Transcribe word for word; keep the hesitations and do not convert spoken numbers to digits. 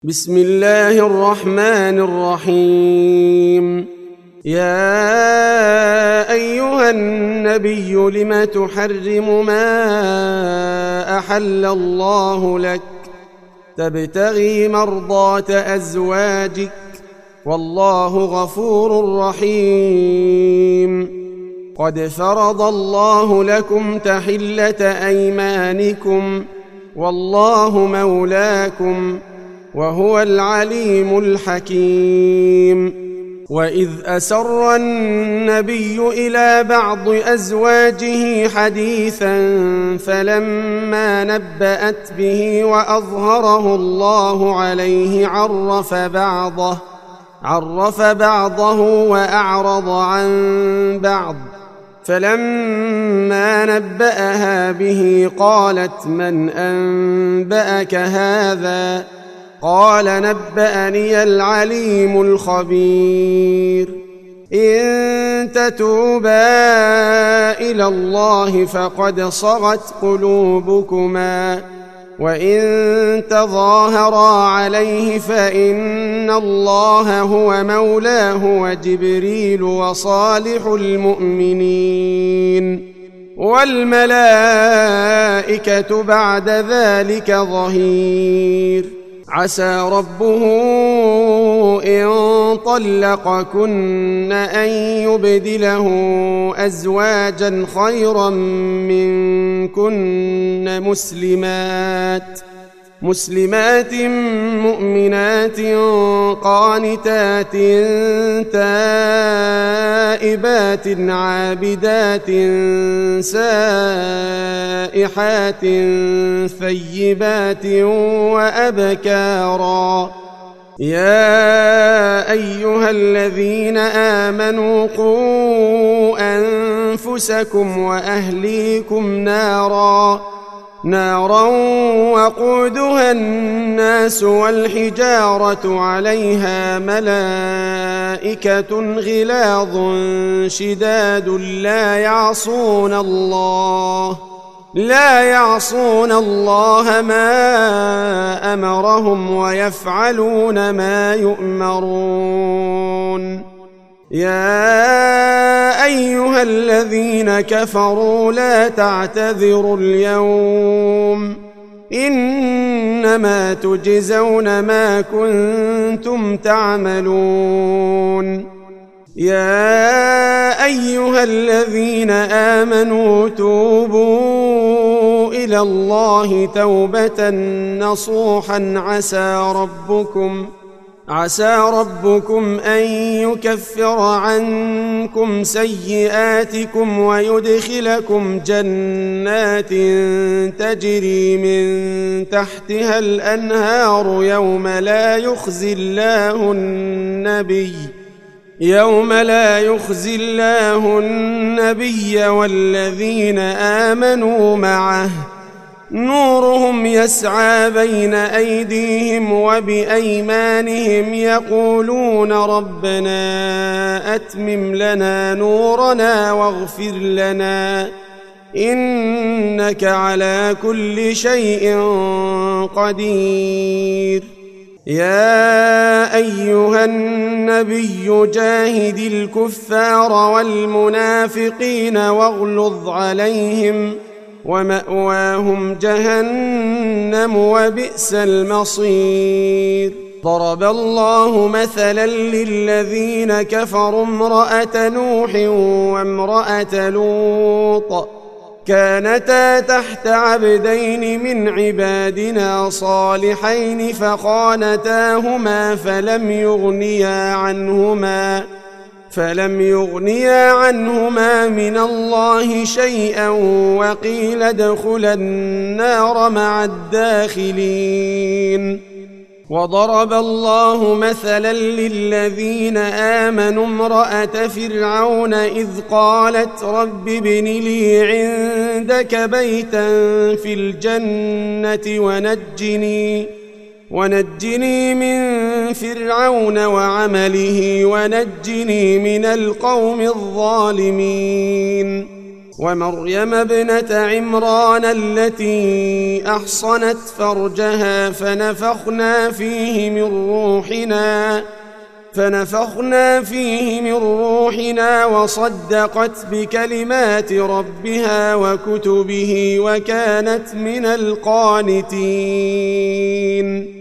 بسم الله الرحمن الرحيم. يا أيها النبي لم تحرم ما أحل الله لك تبتغي مرضات أزواجك والله غفور رحيم. قد فرض الله لكم تحلة أيمانكم والله مولاكم وهو العليم الحكيم. وإذ أسر النبي إلى بعض أزواجه حديثا فلما نبأت به وأظهره الله عليه عرف بعضه عرف بعضه وأعرض عن بعض، فلما نبأها به قالت من أنبأك هذا؟ قال نبأني العليم الخبير. إن تتوبا إلى الله فقد صغت قلوبكما وإن تظاهرا عليه فإن الله هو مولاه وجبريل وصالح المؤمنين والملائكة بعد ذلك ظهير. عسى ربه إن طلقكن أن يبدله أزواجا خيرا منكن مسلمات مسلمات مؤمنات قانتات تائبات عابدات سائحات ثيبات وأبكارا. يا أيها الذين آمنوا قوا أنفسكم وأهليكم نارا نارا وقودها الناس والحجارة عليها ملائكة غلاظ شداد لا يعصون الله لا يعصون الله ما أمرهم ويفعلون ما يؤمرون. يا أيها الذين كفروا لا تعتذروا اليوم إنما تجزون ما كنتم تعملون. يا أيها الذين آمنوا توبوا إلى الله توبة نصوحا عسى ربكم عسى ربكم أن يكفر عنكم سيئاتكم ويدخلكم جنات تجري من تحتها الأنهار يوم لا يخزي الله النبي يوم لا يخزي الله النبي والذين آمنوا معه نورهم يسعى بين أيديهم وبأيمانهم يقولون ربنا أتمم لنا نورنا واغفر لنا إنك على كل شيء قدير. يا أيها النبي جاهد الكفار والمنافقين واغلظ عليهم ومأواهم جهنم وبئس المصير. ضرب الله مثلا للذين كفروا امرأة نوح وامرأة لوط كانتا تحت عبدين من عبادنا صالحين فخانتاهما فلم يغنيا عنهما فلم يغنيا عنهما من الله شيئا وقيل ادخلا النار مع الداخلين. وضرب الله مثلا للذين آمنوا امرأة فرعون إذ قالت رب ابن لي عندك بيتا في الجنة ونجني ونجني من فرعون وعمله ونجني من القوم الظالمين. ومريم ابنة عمران التي أحصنت فرجها فنفخنا فيه من روحنا فنفخنا فيه من روحنا وصدقت بكلمات ربها وكتبه وكانت من القانتين